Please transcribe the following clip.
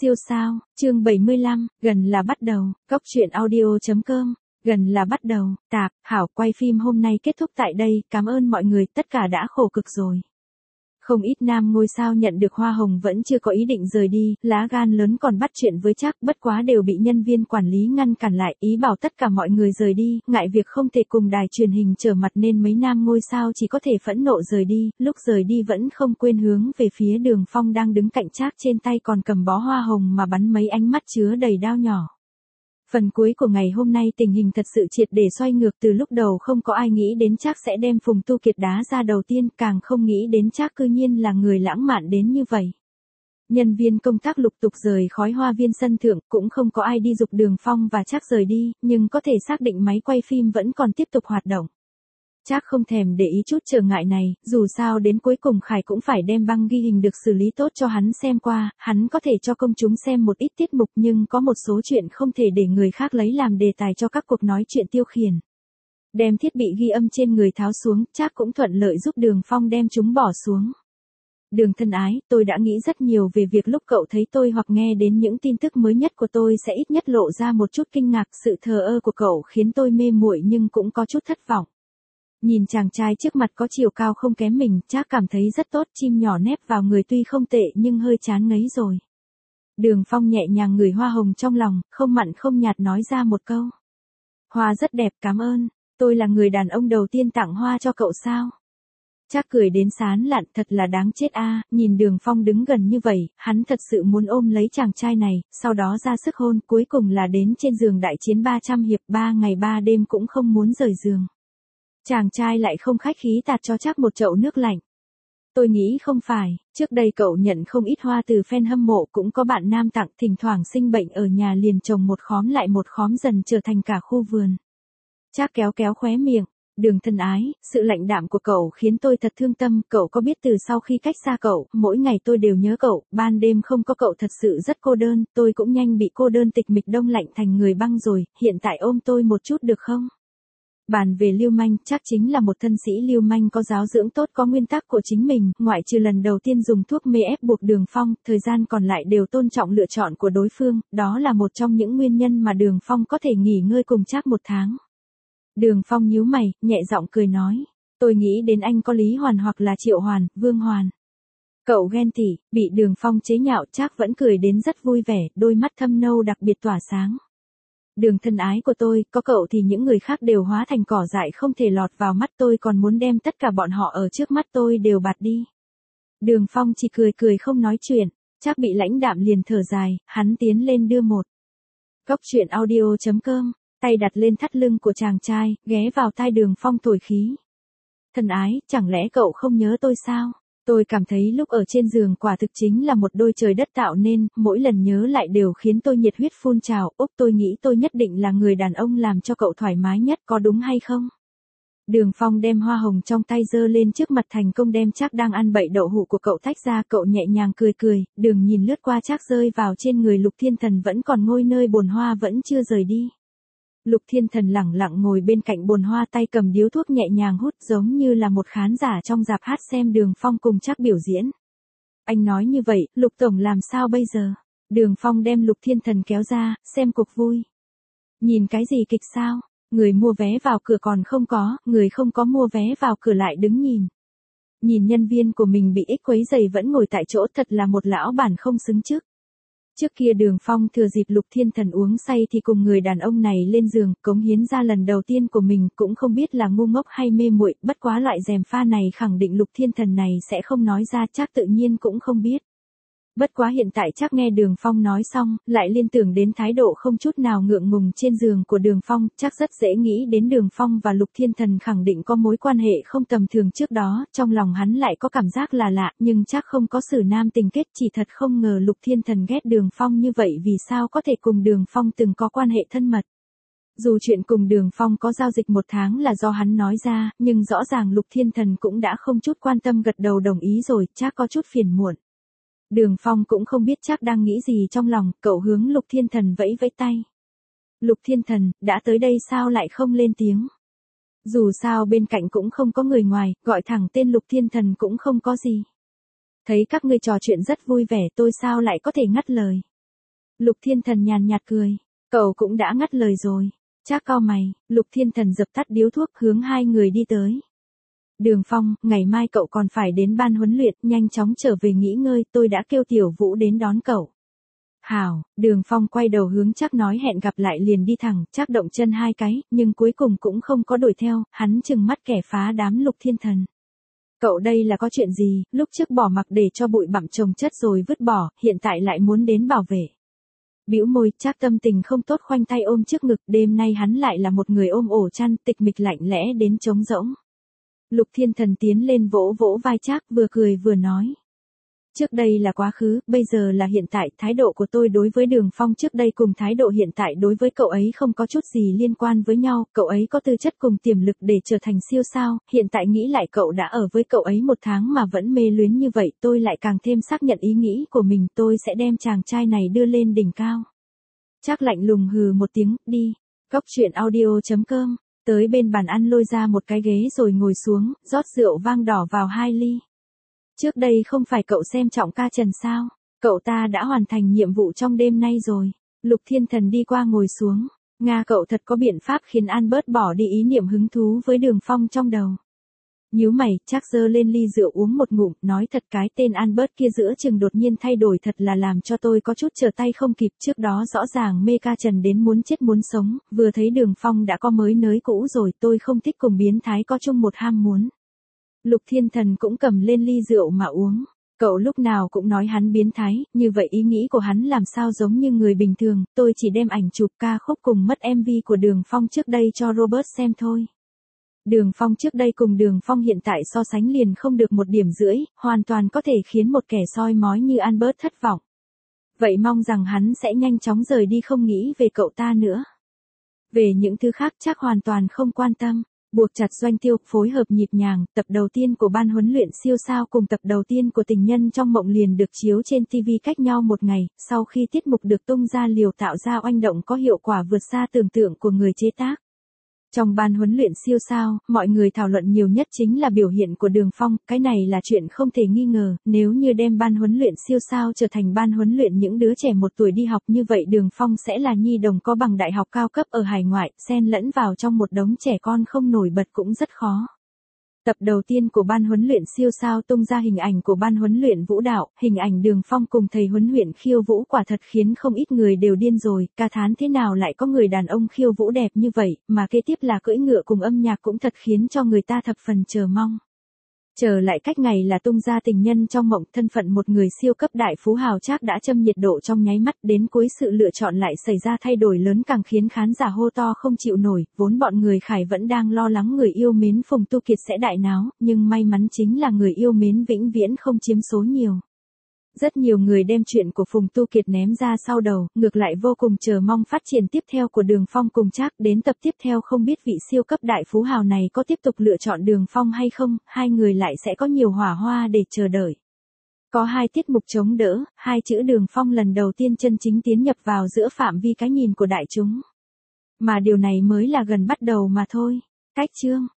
Siêu sao, chương 75, gần là bắt đầu, Cốc truyện audio.com, gần là bắt đầu, tạp, hảo, quay phim hôm nay kết thúc tại đây, cảm ơn mọi người, tất cả đã khổ cực rồi. Không ít nam ngôi sao nhận được hoa hồng vẫn chưa có ý định rời đi, lá gan lớn còn bắt chuyện với Trác, bất quá đều bị nhân viên quản lý ngăn cản lại, ý bảo tất cả mọi người rời đi, ngại việc không thể cùng đài truyền hình trở mặt nên mấy nam ngôi sao chỉ có thể phẫn nộ rời đi, lúc rời đi vẫn không quên hướng về phía Đường Phong đang đứng cạnh Trác, trên tay còn cầm bó hoa hồng mà bắn mấy ánh mắt chứa đầy đao nhỏ. Phần cuối của ngày hôm nay tình hình thật sự triệt để xoay ngược, từ lúc đầu không có ai nghĩ đến Trác sẽ đem Phùng Tu Kiệt đá ra đầu tiên, càng không nghĩ đến Trác cư nhiên là người lãng mạn đến như vậy. Nhân viên công tác lục tục rời khỏi hoa viên sân thượng, cũng không có ai đi giục Đường Phong và Trác rời đi, nhưng có thể xác định máy quay phim vẫn còn tiếp tục hoạt động. Trác không thèm để ý chút trở ngại này, dù sao đến cuối cùng Khải cũng phải đem băng ghi hình được xử lý tốt cho hắn xem qua, hắn có thể cho công chúng xem một ít tiết mục nhưng có một số chuyện không thể để người khác lấy làm đề tài cho các cuộc nói chuyện tiêu khiển. Đem thiết bị ghi âm trên người tháo xuống, Trác cũng thuận lợi giúp Đường Phong đem chúng bỏ xuống. Đường thân ái, tôi đã nghĩ rất nhiều về việc lúc cậu thấy tôi hoặc nghe đến những tin tức mới nhất của tôi sẽ ít nhất lộ ra một chút kinh ngạc, sự thờ ơ của cậu khiến tôi mê muội nhưng cũng có chút thất vọng. Nhìn chàng trai trước mặt có chiều cao không kém mình, Trác cảm thấy rất tốt, chim nhỏ nép vào người tuy không tệ nhưng hơi chán ngấy rồi. Đường Phong nhẹ nhàng ngửi hoa hồng trong lòng, không mặn không nhạt nói ra một câu. Hoa rất đẹp, cảm ơn, tôi là người đàn ông đầu tiên tặng hoa cho cậu sao? Trác cười đến sán lạn, thật là đáng chết a. Nhìn Đường Phong đứng gần như vậy, hắn thật sự muốn ôm lấy chàng trai này, sau đó ra sức hôn, cuối cùng là đến trên giường đại chiến 300 hiệp, 3 ngày 3 đêm cũng không muốn rời giường. Chàng trai lại không khách khí tạt cho Trác một chậu nước lạnh. Tôi nghĩ không phải, trước đây cậu nhận không ít hoa từ fan hâm mộ, cũng có bạn nam tặng, thỉnh thoảng sinh bệnh ở nhà liền trồng một khóm lại một khóm dần trở thành cả khu vườn. Trác kéo kéo khóe miệng, Đường thân ái, sự lạnh đạm của cậu khiến tôi thật thương tâm, cậu có biết từ sau khi cách xa cậu, mỗi ngày tôi đều nhớ cậu, ban đêm không có cậu thật sự rất cô đơn, tôi cũng nhanh bị cô đơn tịch mịch đông lạnh thành người băng rồi, hiện tại ôm tôi một chút được không? Bàn về lưu manh, Trác chính là một thân sĩ lưu manh có giáo dưỡng tốt, có nguyên tắc của chính mình, ngoại trừ lần đầu tiên dùng thuốc mê ép buộc Đường Phong, thời gian còn lại đều tôn trọng lựa chọn của đối phương, đó là một trong những nguyên nhân mà Đường Phong có thể nghỉ ngơi cùng Trác một tháng. Đường Phong nhíu mày, nhẹ giọng cười nói, tôi nghĩ đến anh có Lý Hoàn hoặc là Triệu Hoàn, Vương Hoàn. Cậu ghen tị, bị Đường Phong chế nhạo, Trác vẫn cười đến rất vui vẻ, đôi mắt thâm nâu đặc biệt tỏa sáng. Đường thân ái của tôi, có cậu thì những người khác đều hóa thành cỏ dại không thể lọt vào mắt, tôi còn muốn đem tất cả bọn họ ở trước mắt tôi đều bạt đi. Đường Phong chỉ cười cười không nói chuyện, Trác bị lãnh đạm liền thở dài, hắn tiến lên đưa một. Cốc truyện audio.com, tay đặt lên thắt lưng của chàng trai, ghé vào tai Đường Phong thổi khí. Thân ái, chẳng lẽ cậu không nhớ tôi sao? Tôi cảm thấy lúc ở trên giường quả thực chính là một đôi trời đất tạo nên, mỗi lần nhớ lại đều khiến tôi nhiệt huyết phun trào, tôi nghĩ tôi nhất định là người đàn ông làm cho cậu thoải mái nhất, có đúng hay không? Đường Phong đem hoa hồng trong tay giơ lên trước mặt, thành công đem Trác đang ăn bậy đậu hũ của cậu tách ra, cậu nhẹ nhàng cười cười, Đường nhìn lướt qua Trác rơi vào trên người Lục Thiên Thần vẫn còn ngôi nơi bồn hoa vẫn chưa rời đi. Lục Thiên Thần lẳng lặng ngồi bên cạnh bồn hoa, tay cầm điếu thuốc nhẹ nhàng hút, giống như là một khán giả trong rạp hát xem Đường Phong cùng Trác biểu diễn. Anh nói như vậy, Lục Tổng làm sao bây giờ? Đường Phong đem Lục Thiên Thần kéo ra, xem cuộc vui. Nhìn cái gì kịch sao? Người mua vé vào cửa còn không có, người không có mua vé vào cửa lại đứng nhìn. Nhìn nhân viên của mình bị ích quấy rầy vẫn ngồi tại chỗ, thật là một lão bản không xứng trước. Trước kia Đường Phong thừa dịp Lục Thiên Thần uống say thì cùng người đàn ông này lên giường, cống hiến ra lần đầu tiên của mình, cũng không biết là ngu ngốc hay mê muội, bất quá loại gièm pha này khẳng định Lục Thiên Thần này sẽ không nói ra, Trác tự nhiên cũng không biết. Bất quá hiện tại Trác nghe Đường Phong nói xong, lại liên tưởng đến thái độ không chút nào ngượng ngùng trên giường của Đường Phong, Trác rất dễ nghĩ đến Đường Phong và Lục Thiên Thần khẳng định có mối quan hệ không tầm thường trước đó, trong lòng hắn lại có cảm giác là lạ, nhưng Trác không có xử nam tình kết, chỉ thật không ngờ Lục Thiên Thần ghét Đường Phong như vậy, vì sao có thể cùng Đường Phong từng có quan hệ thân mật. Dù chuyện cùng Đường Phong có giao dịch 1 tháng là do hắn nói ra, nhưng rõ ràng Lục Thiên Thần cũng đã không chút quan tâm gật đầu đồng ý rồi, Trác có chút phiền muộn. Đường Phong cũng không biết Trác đang nghĩ gì trong lòng, cậu hướng Lục Thiên Thần vẫy vẫy tay. Lục Thiên Thần, đã tới đây sao lại không lên tiếng? Dù sao bên cạnh cũng không có người ngoài, gọi thẳng tên Lục Thiên Thần cũng không có gì. Thấy các ngươi trò chuyện rất vui vẻ, tôi sao lại có thể ngắt lời. Lục Thiên Thần nhàn nhạt cười. Cậu cũng đã ngắt lời rồi. Trác cau mày, Lục Thiên Thần dập tắt điếu thuốc hướng hai người đi tới. Đường Phong, ngày mai cậu còn phải đến ban huấn luyện, nhanh chóng trở về nghỉ ngơi, tôi đã kêu Tiểu Vũ đến đón cậu. Hảo, Đường Phong quay đầu hướng Trác nói hẹn gặp lại liền đi thẳng, Trác động chân hai cái, nhưng cuối cùng cũng không có đuổi theo, hắn trừng mắt kẻ phá đám Lục Thiên Thần. Cậu đây là có chuyện gì, lúc trước bỏ mặc để cho bụi bặm chồng chất rồi vứt bỏ, hiện tại lại muốn đến bảo vệ. Bĩu môi, Trác tâm tình không tốt khoanh tay ôm trước ngực, đêm nay hắn lại là một người ôm ổ chăn, tịch mịch lạnh lẽ đến trống rỗng. Lục Thiên Thần tiến lên vỗ vỗ vai Trác, vừa cười vừa nói. Trước đây là quá khứ, bây giờ là hiện tại, thái độ của tôi đối với Đường Phong trước đây cùng thái độ hiện tại đối với cậu ấy không có chút gì liên quan với nhau, cậu ấy có tư chất cùng tiềm lực để trở thành siêu sao, hiện tại nghĩ lại cậu đã ở với cậu ấy 1 tháng mà vẫn mê luyến như vậy, tôi lại càng thêm xác nhận ý nghĩ của mình, tôi sẽ đem chàng trai này đưa lên đỉnh cao. Trác lạnh lùng hừ một tiếng, đi. Góc truyện audio.com, tới bên bàn ăn lôi ra một cái ghế rồi ngồi xuống, rót rượu vang đỏ vào 2 ly. Trước đây không phải cậu xem trọng ca Trần sao? Cậu ta đã hoàn thành nhiệm vụ trong đêm nay rồi. Lục Thiên Thần đi qua ngồi xuống. Nga cậu thật có biện pháp khiến Albert bỏ đi ý niệm hứng thú với Đường Phong trong đầu. Nhíu mày, Trác giơ lên ly rượu uống một ngụm, nói thật cái tên Albert kia giữa chừng đột nhiên thay đổi thật là làm cho tôi có chút trở tay không kịp, trước đó rõ ràng mê ca Trần đến muốn chết muốn sống, vừa thấy Đường Phong đã có mới nới cũ rồi, tôi không thích cùng biến thái có chung một ham muốn. Lục Thiên Thần cũng cầm lên ly rượu mà uống. Cậu lúc nào cũng nói hắn biến thái, như vậy ý nghĩ của hắn làm sao giống như người bình thường, tôi chỉ đem ảnh chụp ca khúc cùng mất MV của Đường Phong trước đây cho Robert xem thôi. Đường Phong trước đây cùng Đường Phong hiện tại so sánh liền không được 1,5 điểm, hoàn toàn có thể khiến một kẻ soi mói như Albert thất vọng. Vậy mong rằng hắn sẽ nhanh chóng rời đi không nghĩ về cậu ta nữa. Về những thứ khác chắc hoàn toàn không quan tâm. Buộc chặt doanh tiêu, phối hợp nhịp nhàng, tập đầu tiên của ban huấn luyện siêu sao cùng tập đầu tiên của tình nhân trong mộng liền được chiếu trên TV cách nhau 1 ngày, sau khi tiết mục được tung ra liều tạo ra oanh động có hiệu quả vượt xa tưởng tượng của người chế tác. Trong ban huấn luyện siêu sao, mọi người thảo luận nhiều nhất chính là biểu hiện của Đường Phong, cái này là chuyện không thể nghi ngờ, nếu như đem ban huấn luyện siêu sao trở thành ban huấn luyện những đứa trẻ 1 tuổi đi học như vậy Đường Phong sẽ là nhi đồng có bằng đại học cao cấp ở hải ngoại, xen lẫn vào trong một đống trẻ con không nổi bật cũng rất khó. Tập đầu tiên của ban huấn luyện siêu sao tung ra hình ảnh của ban huấn luyện vũ đạo, hình ảnh Đường Phong cùng thầy huấn luyện khiêu vũ quả thật khiến không ít người đều điên rồi, ca thán thế nào lại có người đàn ông khiêu vũ đẹp như vậy, mà kế tiếp là cưỡi ngựa cùng âm nhạc cũng thật khiến cho người ta thập phần chờ mong. Chờ lại cách ngày là tung ra tình nhân trong mộng, thân phận một người siêu cấp đại phú hào Trác đã châm nhiệt độ trong nháy mắt, đến cuối sự lựa chọn lại xảy ra thay đổi lớn càng khiến khán giả hô to không chịu nổi, vốn bọn người Khải vẫn đang lo lắng người yêu mến Phùng Tu Kiệt sẽ đại náo, nhưng may mắn chính là người yêu mến vĩnh viễn không chiếm số nhiều. Rất nhiều người đem chuyện của Phùng Tu Kiệt ném ra sau đầu, ngược lại vô cùng chờ mong phát triển tiếp theo của Đường Phong cùng Trác, đến tập tiếp theo không biết vị siêu cấp đại phú hào này có tiếp tục lựa chọn Đường Phong hay không, hai người lại sẽ có nhiều hỏa hoa để chờ đợi. Có 2 tiết mục chống đỡ, 2 chữ Đường Phong lần đầu tiên chân chính tiến nhập vào giữa phạm vi cái nhìn của đại chúng. Mà điều này mới là gần bắt đầu mà thôi. Cách chương